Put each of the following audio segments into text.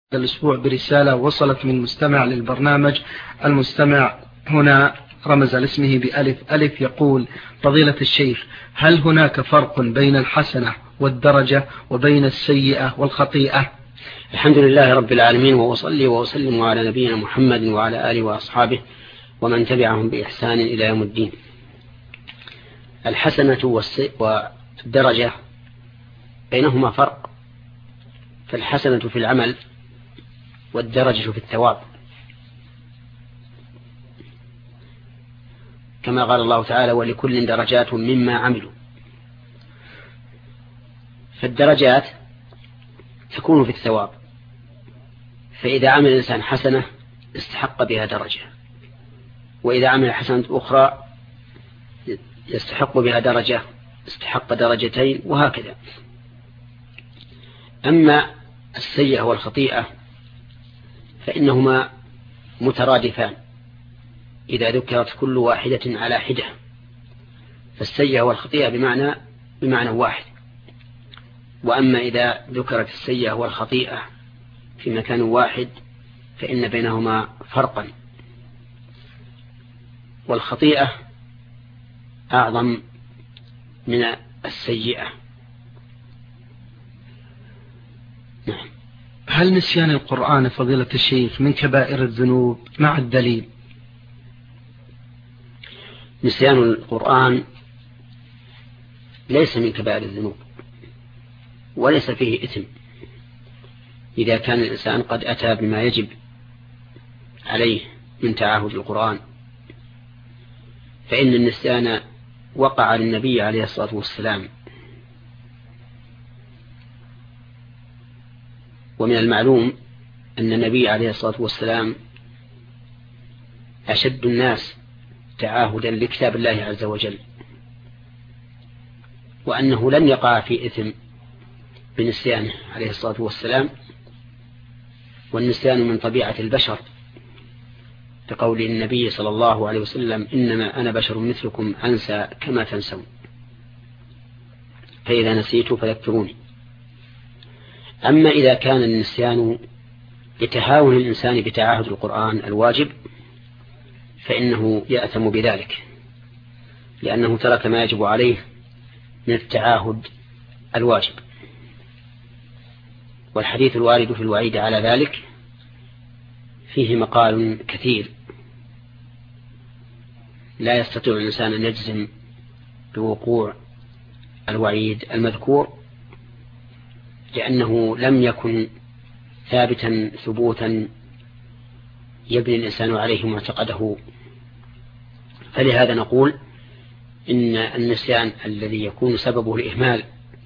الأسبوع برسالة وصلت من مستمع للبرنامج. المستمع هنا رمز لاسمه بألف ألف، يقول: فضيلة الشيخ، هل هناك فرق بين الحسنة والدرجة وبين السيئة والخطيئة؟ الحمد لله رب العالمين، وأصلي وأسلم على نبينا محمد وعلى آله وأصحابه ومن تبعهم بإحسان إلى يوم الدين. الحسنة والدرجة بينهما فرق، فالحسنة في العمل والدرجة في الثواب، كما قال الله تعالى: ولكل درجات مما عملوا. فالدرجات تكون في الثواب، فإذا عمل الإنسان حسنة استحق بها درجة، وإذا عمل حسنة أخرى يستحق بها درجة استحق درجتين، وهكذا. أما السيئة والخطيئة فإنهما مترادفان إذا ذكرت كل واحدة على حدة، فالسيئة والخطيئة بمعنى واحد. وأما إذا ذكرت السيئة والخطيئة في مكان واحد فإن بينهما فرقا، والخطيئة أعظم من السيئة. نعم. هل نسيان القرآن فضيلة الشيخ من كبائر الذنوب مع الدليل؟ نسيان القرآن ليس من كبائر الذنوب وليس فيه إثم إذا كان الإنسان قد أتى بما يجب عليه من تعاهد القرآن، فإن النسيان وقع للنبي عليه الصلاة والسلام، ومن المعلوم أن النبي عليه الصلاة والسلام أشد الناس تعاهدا لكتاب الله عز وجل، وأنه لم يقع في إثم بنسيانه عليه الصلاة والسلام، والنسيان من طبيعة البشر، كقول النبي صلى الله عليه وسلم: إنما أنا بشر مثلكم أنسى كما تنسون، فإذا نسيت فذكروني. أما إذا كان النسيان لتهاون الإنسان بتعاهد القرآن الواجب فإنه يأثم بذلك، لأنه ترك ما يجب عليه من التعاهد الواجب. والحديث الوارد في الوعيد على ذلك فيه مقال كثير، لا يستطيع الإنسان أن يجزم بوقوع الوعيد المذكور، لأنه لم يكن ثابتا ثبوتا يبني الإنسان عليه معتقده. فلهذا نقول إن النسيان الذي يكون سببه الإهمال،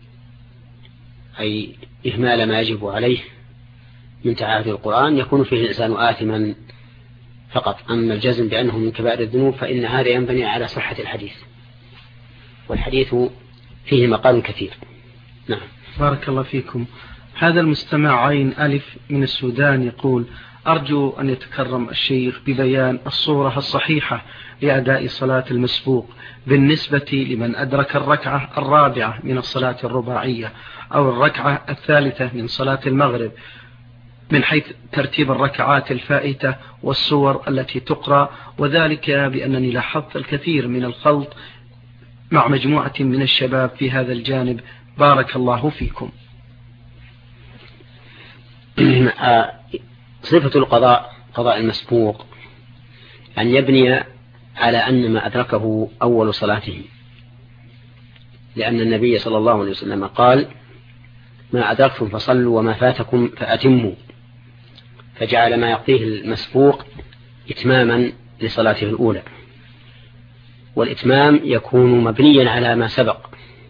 أي إهمال ما يجب عليه من تعاهد القرآن، يكون فيه الإنسان آثما فقط. أما الجزم بأنه من كبائر الذنوب فإن هذا ينبني على صحة الحديث، والحديث فيه مقال كثير. نعم. بارك الله فيكم. هذا المستمع عين ألف من السودان يقول: أرجو أن يتكرم الشيخ ببيان الصورة الصحيحة لأداء صلاة المسبوق بالنسبة لمن أدرك الركعة الرابعة من الصلاة الرباعية أو الركعة الثالثة من صلاة المغرب، من حيث ترتيب الركعات الفائتة والصور التي تقرأ، وذلك بأنني لاحظت الكثير من الخلط مع مجموعة من الشباب في هذا الجانب. بارك الله فيكم. صفة قضاء المسبوق أن يبني على أن ما أدركه أول صلاته، لأن النبي صلى الله عليه وسلم قال: ما أدركتم فصلوا وما فاتكم فأتموا، فجعل ما يقضيه المسبوق إتماما لصلاته الأولى، والإتمام يكون مبنيا على ما سبق.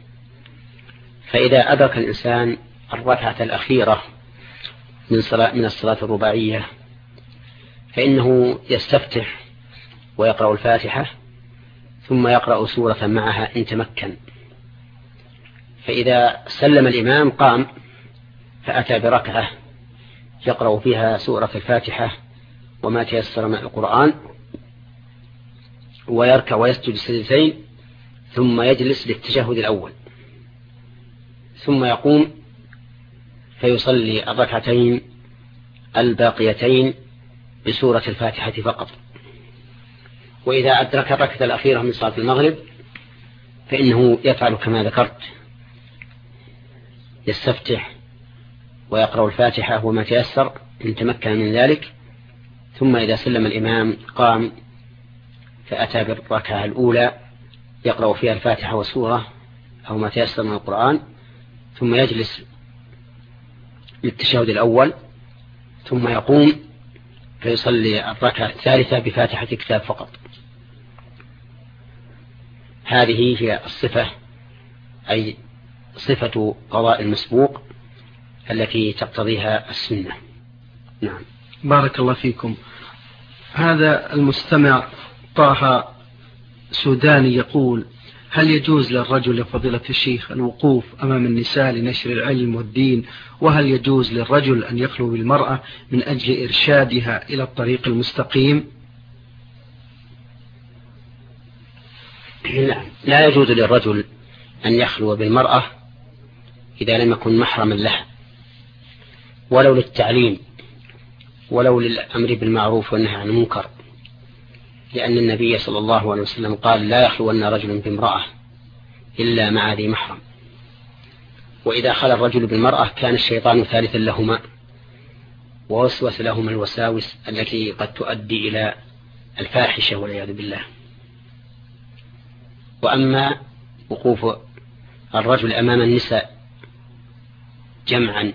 فإذا أدرك الإنسان الركعة الأخيرة من الصلاة الرباعية فإنه يستفتح ويقرأ الفاتحة ثم يقرأ سورة معها إن تمكن، فإذا سلم الإمام قام فأتى بركعة يقرأ فيها سورة الفاتحة وما تيسر من القرآن، ويركع ويسجد سجدتين ثم يجلس للتشهد الأول، ثم يقوم فيصلي الركعتين الباقيتين بسورة الفاتحة فقط. وإذا أدرك الركعة الأخيرة من صلاة المغرب فإنه يفعل كما ذكرت، يستفتح ويقرأ الفاتحة وما تيسر إن تمكن من ذلك، ثم إذا سلم الإمام قام فأتى بالركعة الأولى يقرأ فيها الفاتحة والسورة أو ما تيسر من القرآن، ثم يجلس للتشهد الأول، ثم يقوم فيصلي الركعة الثالثة بفاتحة كتاب فقط. هذه هي الصفة، أي صفة قضاء المسبوق التي تقتضيها السنة. نعم. بارك الله فيكم. هذا المستمع طه سوداني يقول: هل يجوز للرجل يا فضيلة الشيخ الوقوف أمام النساء لنشر العلم والدين؟ وهل يجوز للرجل أن يخلو بالمرأة من أجل إرشادها إلى الطريق المستقيم؟ لا يجوز للرجل أن يخلو بالمرأة إذا لم يكن محرما لها، ولو للتعليم ولو للأمر بالمعروف والنهي عن المنكر، لأن النبي صلى الله عليه وسلم قال: لا يخلون رجل بامرأة إلا مع ذي محرم. وإذا خلى الرجل بالمرأة كان الشيطان ثالثا لهما، ووسوس لهما الوساوس التي قد تؤدي إلى الفاحشة والعياذ بالله. وأما وقوف الرجل أمام النساء جمعا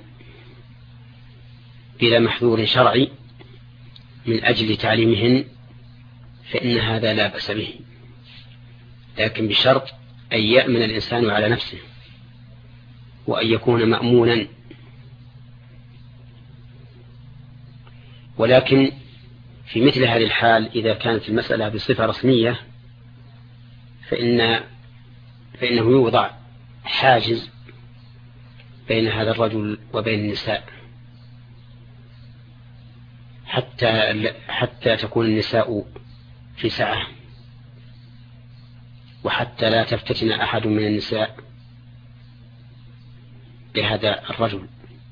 بلا محذور شرعي من أجل تعليمهن فإن هذا لا بأس به، لكن بشرط أن يأمن الإنسان على نفسه وأن يكون مأمونا. ولكن في مثل هذه الحال إذا كانت المسألة بصفة رسمية فإنه يوضع حاجز بين هذا الرجل وبين النساء حتى تكون النساء في سعة، وحتى لا تفتتن أحد من النساء بهذا الرجل.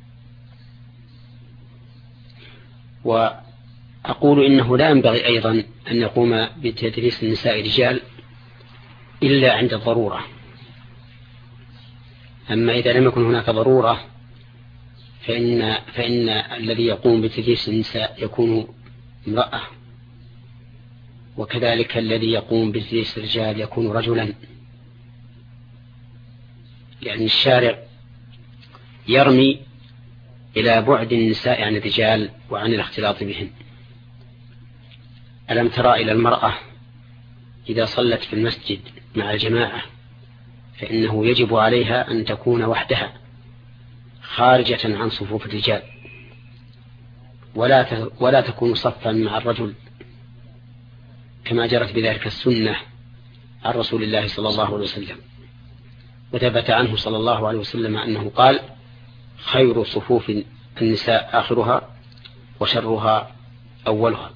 وأقول إنه لا ينبغي أيضا أن يقوم بتدريس النساء رجال إلا عند الضرورة. أما إذا لم يكن هناك ضرورة فإن الذي يقوم بتدريس النساء يكون امرأة، وكذلك الذي يقوم بتدريس الرجال يكون رجلا، يعني الشارع يرمي إلى بعد النساء عن الرجال وعن الاختلاط بهم. ألم ترى إلى المرأة إذا صلت في المسجد مع الجماعة فإنه يجب عليها أن تكون وحدها خارجة عن صفوف الرجال، ولا تكون صفا مع الرجل، كما جرت بذلك السنة عن رسول الله صلى الله عليه وسلم. وثبت عنه صلى الله عليه وسلم أنه قال: خير صفوف النساء آخرها وشرها أولها.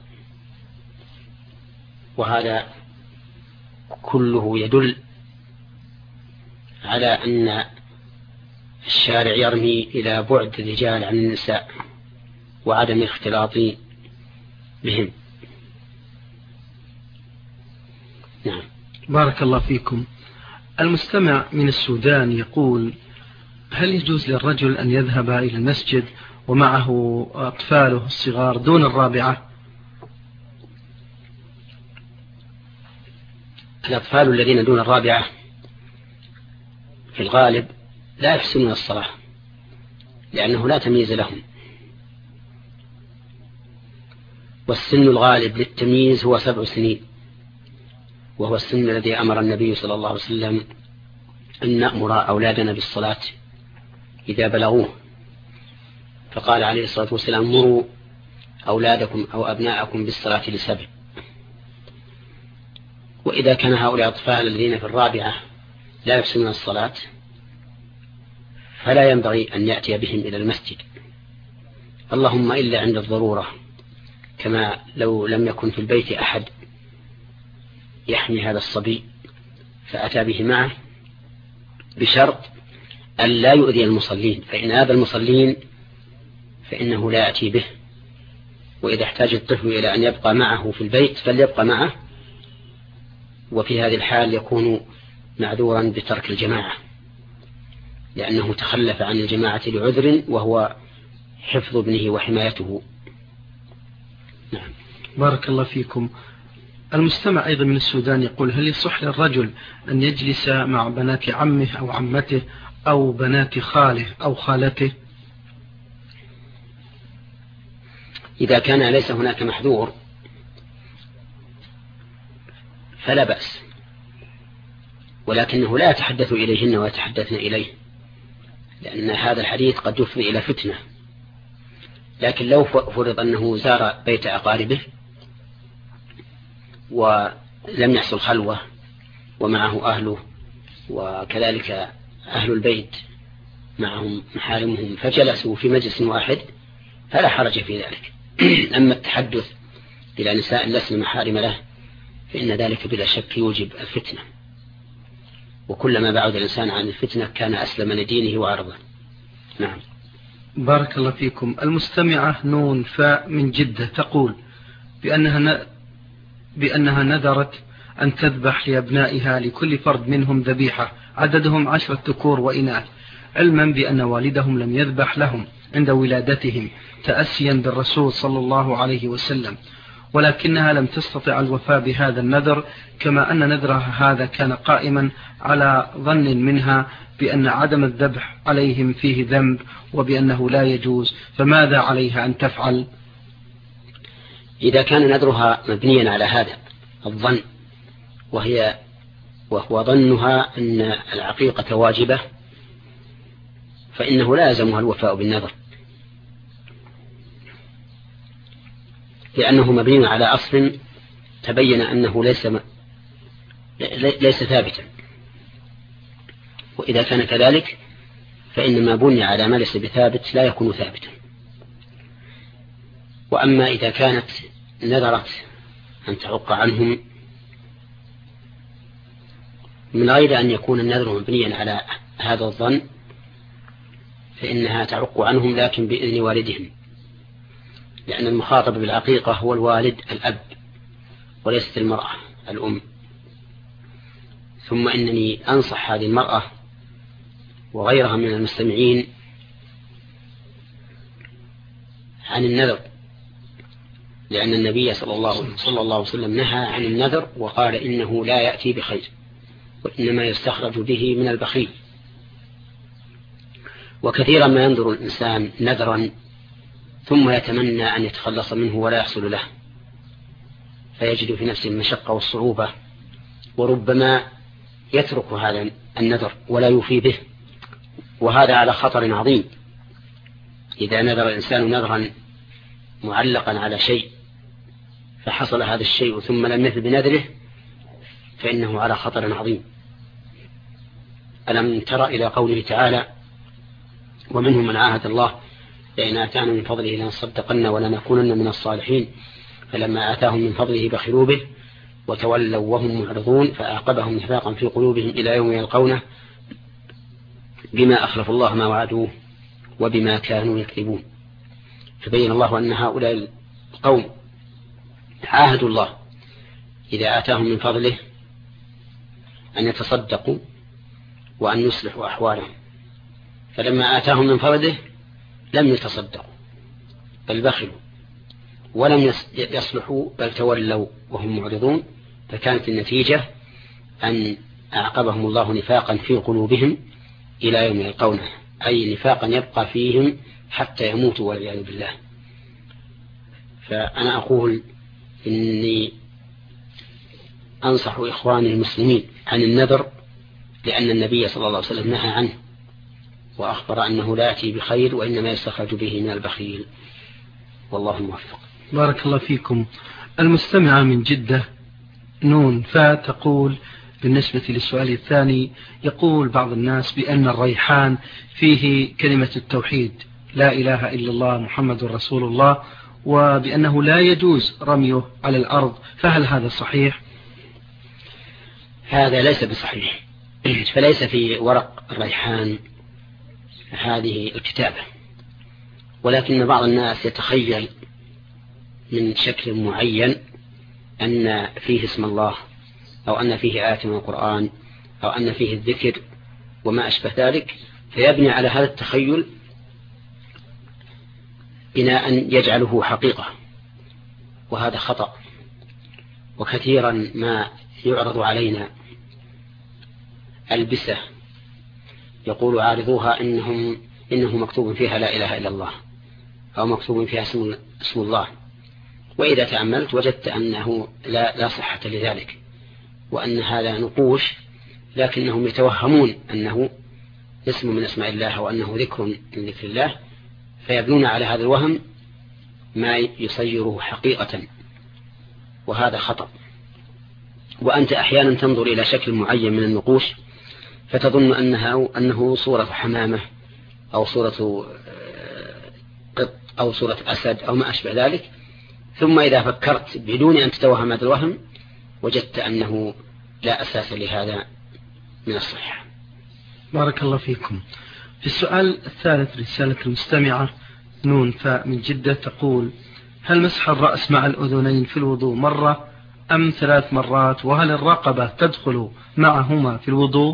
وهذا كله يدل على أن الشارع يرمي إلى بعد الرجال عن النساء وعدم الاختلاط بهم. نعم. بارك الله فيكم. المستمع من السودان يقول: هل يجوز للرجل أن يذهب إلى المسجد ومعه أطفاله الصغار دون الرابعة؟ الأطفال الذين دون الرابعة في الغالب لا يحسنون الصلاة، لأنه لا تمييز لهم، والسن الغالب للتمييز هو 7 سنين، وهو السن الذي أمر النبي صلى الله عليه وسلم أن نأمر أولادنا بالصلاة إذا بلغوه، فقال عليه الصلاة والسلام: مروا أولادكم أو أبناءكم بالصلاة ل7. وإذا كان هؤلاء الأطفال الذين في الرابعة لا يحسنون الصلاة فلا ينبغي أن يأتي بهم إلى المسجد، اللهم إلا عند الضرورة، كما لو لم يكن في البيت أحد يحمي هذا الصبي فأتى به معه، بشرط أن لا يؤذي المصلين، فإن هذا المصلين فإنه لا يأتي به وإذا احتاج الطفل إلى أن يبقى معه في البيت فليبقى معه، وفي هذه الحال يكون معذورا بترك الجماعة لأنه تخلف عن الجماعة لعذر وهو حفظ ابنه وحمايته. نعم. بارك الله فيكم. المستمع أيضا من السودان يقول: هل يصح للرجل أن يجلس مع بنات عمه أو عمته أو بنات خاله أو خالته؟ إذا كان ليس هناك محذور فلا بأس، ولكنه لا يتحدث إليهن ويتحدثن إليه، لأن هذا الحديث قد يفضي إلى فتنة. لكن لو فرض أنه زار بيت أقاربه ولم يحصل خلوة ومعه أهله وكذلك أهل البيت معهم محارمهم فجلسوا في مجلس واحد فلا حرج في ذلك. أما التحدث إلى نساء لسن محارم له فإن ذلك بلا شك يوجب الفتنة، وكلما بعد الإنسان عن الفتنة كان أسلم لدينه وعرضه. نعم. بارك الله فيكم. المستمعة نون فاء من جدة تقول بأنها نذرت أن تذبح لأبنائها لكل فرد منهم ذبيحة عددهم 10 ذكور وإناث، علما بأن والدهم لم يذبح لهم عند ولادتهم تأسيا بالرسول صلى الله عليه وسلم، ولكنها لم تستطع الوفاء بهذا النذر، كما أن نذرها هذا كان قائما على ظن منها بأن عدم الذبح عليهم فيه ذنب وبأنه لا يجوز، فماذا عليها أن تفعل؟ إذا كان نذرها مبنيا على هذا الظن وهو ظنها أن العقيقة واجبة فإنه لا يلزمها الوفاء بالنذر، لأنه مبني على أصل تبين أنه ليس ثابتا، وإذا كان كذلك فإن ما بني على ما ليس بثابت لا يكون ثابتا. وأما إذا كانت نذرت أن تعق عنهم من غير أن يكون النذر مبنيا على هذا الظن فإنها تعق عنهم لكن بإذن والدهم، لأن المخاطب بالعقيقة هو الوالد الأب وليست المرأة الأم. ثم إنني أنصح هذه المرأة وغيرها من المستمعين عن النذر، لأن النبي صلى الله عليه وسلم نهى عن النذر وقال إنه لا يأتي بخير وإنما يستخرج به من البخيل. وكثيرا ما ينظر الإنسان نذرا ثم يتمنى أن يتخلص منه ولا يحصل له، فيجد في نفسه المشقة والصعوبة، وربما يترك هذا النذر ولا يوفي به، وهذا على خطر عظيم. إذا نذر الإنسان نذرا معلقا على شيء فحصل هذا الشيء ثم لم يفي بنذره فإنه على خطر عظيم. ألم تر إلى قوله تعالى: ومنهم من عاهد الله لئن آتانا من فضله لنصدقن ولنكونن من الصالحين فلما آتاهم من فضله بخلوا به وتولوا وهم معرضون فأعقبهم نفاقا في قلوبهم إلى يوم يلقونه بما أخلفوا الله ما وعدوه وبما كانوا يكذبون. فبين الله أن هؤلاء القوم عاهدوا الله إذا آتاهم من فضله أن يتصدقوا وأن يصلحوا أحوالهم، فلما آتاهم من فضله لم يتصدقوا بل بخلوا ولم يصلحوا بل تولوا وهم معرضون، فكانت النتيجة أن أعقبهم الله نفاقا في قلوبهم إلى يوم يلقونه، أي نفاقا يبقى فيهم حتى يموتوا والعياذ بالله. فأنا أقول إني أنصح إخواني المسلمين عن النذر، لأن النبي صلى الله عليه وسلم نهى عنه وأخبر أنه لا يأتي بخير وإنما يستخرج به من البخيل، والله الموفق. بارك الله فيكم. المستمعة من جدة نون تقول بالنسبة للسؤال الثاني، يقول بعض الناس بأن الريحان فيه كلمة التوحيد لا إله إلا الله محمد رسول الله، وبأنه لا يجوز رميه على الأرض، فهل هذا صحيح؟ هذا ليس بصحيح، فليس في ورق الريحان هذه الكتابة، ولكن بعض الناس يتخيل من شكل معين أن فيه اسم الله أو أن فيه آية من القرآن أو أن فيه الذكر وما أشبه ذلك، فيبني على هذا التخيل بناء يجعله حقيقة، وهذا خطأ. وكثيرا ما يعرض علينا ألبسة يقول عارضوها إنه مكتوب فيها لا إله إلا الله أو مكتوب فيها اسم الله، وإذا تأملت وجدت أنه لا صحة لذلك، وأن هذا نقوش، لكنهم يتوهمون أنه اسم من اسماء الله وأنه ذكر من ذكر الله، فيبنون على هذا الوهم ما يصيره حقيقة، وهذا خطأ. وأنت أحيانا تنظر إلى شكل معين من النقوش فتظن أنه صورة حمامة أو صورة قط أو صورة أسد أو ما أشبه ذلك، ثم إذا فكرت بدون أن تتوهم هذا الوهم وجدت أنه لا أساس لهذا من الصحة. بارك الله فيكم. في السؤال الثالث رسالة المستمعة نون فاء من جدة تقول: هل مسح الرأس مع الأذنين في الوضوء مرة أم 3 مرات؟ وهل الرقبة تدخل معهما في الوضوء؟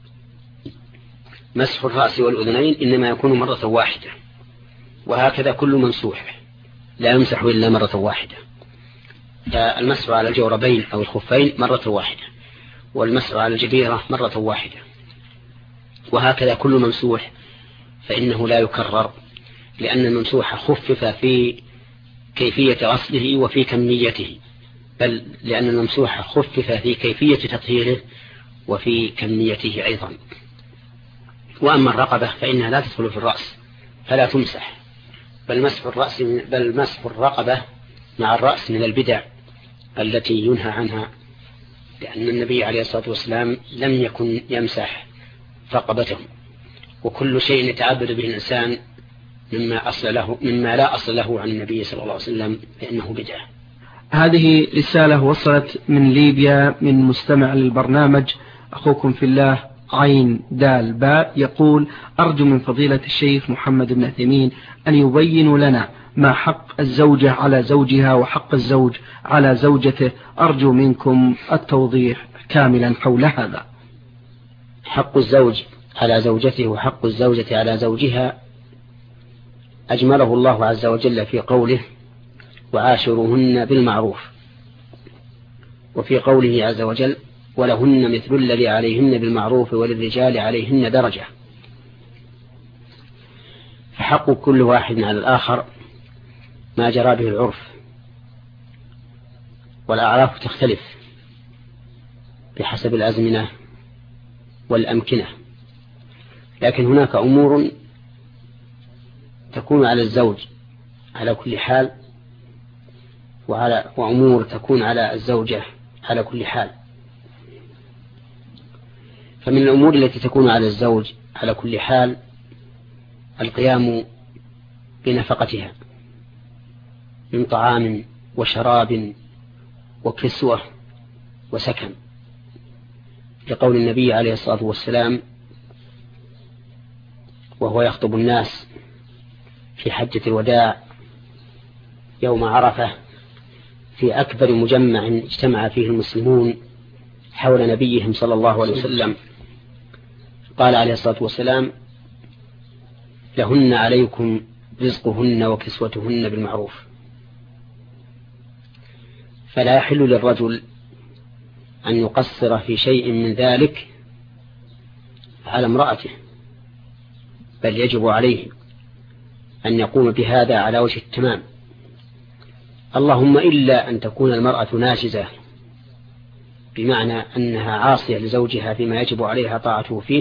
مسح الرأس والأذنين إنما يكون مرة واحدة، وهكذا كل ممسوح لا يمسح إلا مرة واحدة. فالمسح على الجوربين أو الخفين مرة واحدة، والمسح على الجبيرة مرة واحدة، وهكذا كل ممسوح فإنه لا يكرر، لأن الممسوح خفف في كيفية غسله وفي كميته، بل لأن الممسوح خفف في كيفية تطهيره وفي كميته أيضا. وأما الرقبة فإنها لا تدخل في الرأس فلا تمسح، بل مسح الرقبة مع الرأس من البدع التي ينهى عنها، لأن النبي عليه الصلاة والسلام لم يكن يمسح رقبته، وكل شيء يتعبد به الإنسان مما لا أصل له عن النبي صلى الله عليه وسلم فإنه بدعة. هذه رسالة وصلت من ليبيا من مستمع للبرنامج أخوكم في الله عين دال باء، يقول: أرجو من فضيلة الشيخ محمد بن عثيمين أن يبين لنا ما حق الزوجة على زوجها وحق الزوج على زوجته، أرجو منكم التوضيح كاملا حول هذا. حق الزوج على زوجته وحق الزوجة على زوجها أجمله الله عز وجل في قوله: وعاشروهن بالمعروف، وفي قوله عز وجل: ولهن مثل الذي عليهن بالمعروف وللرجال عليهن درجة. فحق كل واحد على الآخر ما جرى به العرف، والأعراف تختلف بحسب الأزمنة والأمكنة، لكن هناك أمور تكون على الزوج على كل حال، وأمور تكون على الزوجة على كل حال. فمن الأمور التي تكون على الزوج على كل حال القيام بنفقتها من طعام وشراب وكسوة وسكن، لقول النبي عليه الصلاة والسلام وهو يخطب الناس في حجة الوداع يوم عرفة في أكبر مجمع اجتمع فيه المسلمون حول نبيهم صلى الله عليه وسلم، قال عليه الصلاة والسلام: لهن عليكم رزقهن وكسوتهن بالمعروف. فلا يحل للرجل أن يقصر في شيء من ذلك على امرأته، بل يجب عليه أن يقوم بهذا على وجه التمام، اللهم إلا أن تكون المرأة ناشزة، بمعنى أنها عاصية لزوجها فيما يجب عليها طاعته فيه،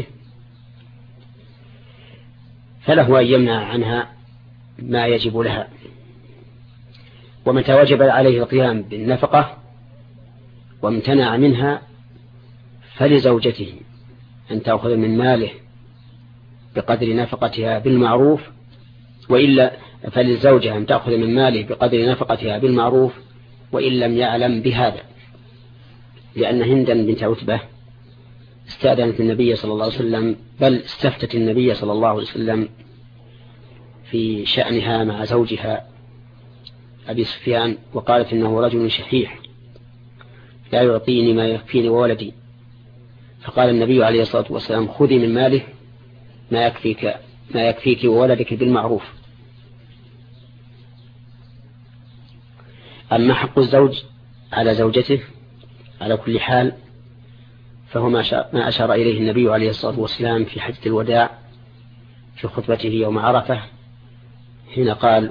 فله أن يمنع عنها ما يجب لها. ومتى وجب عليه القيام بالنفقة وامتنع منها فلزوجته أن تأخذ من ماله بقدر نفقتها بالمعروف، وإلا فللزوجة أن تأخذ من ماله بقدر نفقتها بالمعروف وإن لم يعلم بهذا، لأن هندا بنت عتبة استأذنت النبي صلى الله عليه وسلم، بل استفتت النبي صلى الله عليه وسلم في شأنها مع زوجها أبي سفيان وقالت إنه رجل شحيح لا يعطيني ما يكفيني وولدي، فقال النبي عليه الصلاة والسلام خذي من ماله ما يكفيك وولدك بالمعروف. أما حق الزوج على زوجته على كل حال فهو ما أشار إليه النبي عليه الصلاة والسلام في حجة الوداع في خطبته يوم عرفة حين قال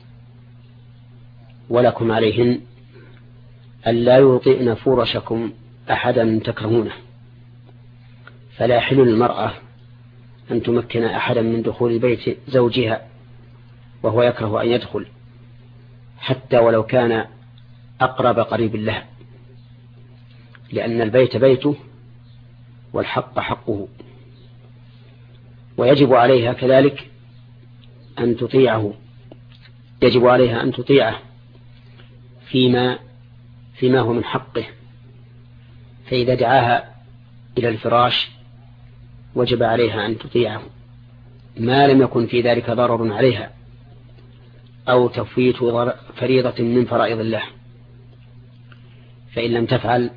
ولكم عليهن ألا يوطئن فرشكم أحدا تكرهونه، فلا يحل للمرأة أن تمكن أحدا من دخول بيت زوجها وهو يكره أن يدخل حتى ولو كان أقرب قريب له، لأن البيت بيته والحق حقه، ويجب عليها كذلك أن تطيعه، يجب عليها أن تطيعه فيما هو من حقه، فإذا دعاها إلى الفراش وجب عليها أن تطيعه ما لم يكن في ذلك ضرر عليها أو تفويت فريضة من فرائض الله. فإن لم تفعل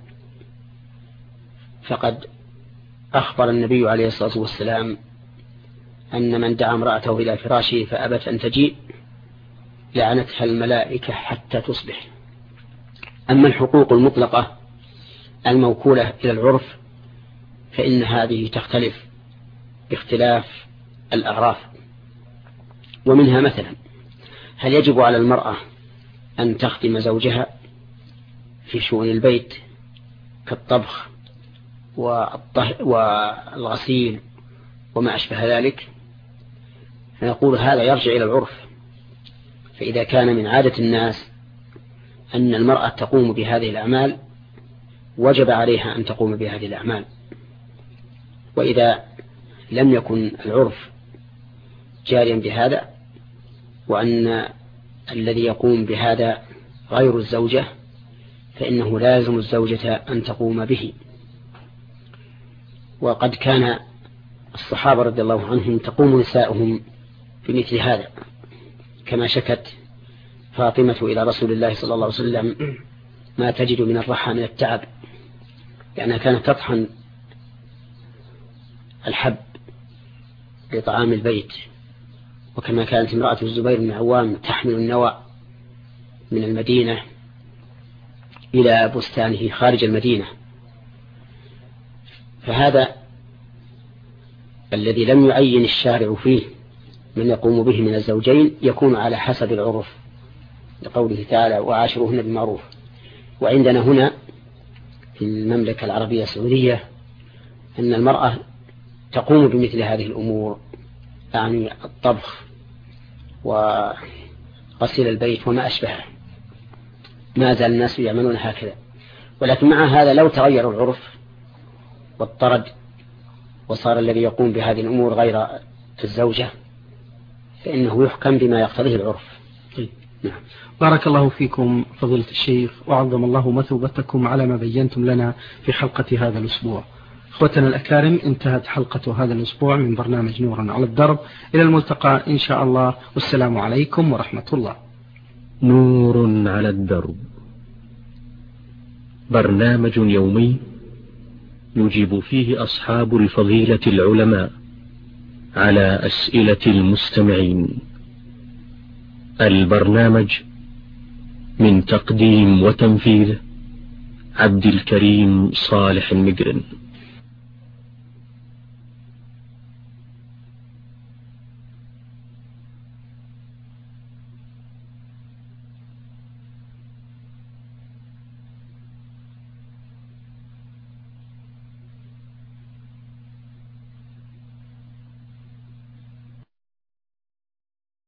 فقد أخبر النبي عليه الصلاة والسلام أن من دعا امرأته إلى فراشه فأبت أن تجيء لعنتها الملائكة حتى تصبح. أما الحقوق المطلقة الموكولة إلى العرف فإن هذه تختلف باختلاف الأعراف، ومنها مثلا هل يجب على المرأة أن تخدم زوجها في شؤون البيت كالطبخ والغسيل وما أشبه ذلك؟ فنقول هذا يرجع إلى العرف، فإذا كان من عادة الناس أن المرأة تقوم بهذه الأعمال وجب عليها أن تقوم بهذه الأعمال، وإذا لم يكن العرف جاريا بهذا وأن الذي يقوم بهذا غير الزوجة فإنه لازم الزوجة أن تقوم به. وقد كان الصحابة رضي الله عنهم تقوم نساؤهم بمثل هذا، كما شكت فاطمة إلى رسول الله صلى الله عليه وسلم ما تجد من الرحى من التعب، لأنها كانت تطحن الحب لطعام البيت، وكما كانت امرأة الزبير بن عوام تحمل النوى من المدينة إلى بستانه خارج المدينة. فهذا الذي لم يعين الشارع فيه من يقوم به من الزوجين يكون على حسب العرف لقوله تعالى وعاشروهن بالمعروف. وعندنا هنا في المملكة العربية السعودية أن المرأة تقوم بمثل هذه الأمور، يعني الطبخ وغسيل البيت وما أشبهه، ما زال الناس يعملون هكذا. ولكن مع هذا لو تغير العرف واضطرد وصار الذي يقوم بهذه الأمور غير الزوجة فإنه يحكم بما يقتضيه العرف. نعم. بارك الله فيكم فضيلة الشيخ، وعظم الله مثوبتكم على ما بينتم لنا في حلقة هذا الأسبوع. أخوتنا الأكارم، انتهت حلقة هذا الأسبوع من برنامج نور على الدرب. إلى الملتقى إن شاء الله، والسلام عليكم ورحمة الله. نور على الدرب، برنامج يومي يجيب فيه أصحاب الفضيلة العلماء على أسئلة المستمعين. البرنامج من تقديم وتنفيذ عبد الكريم صالح المقرن.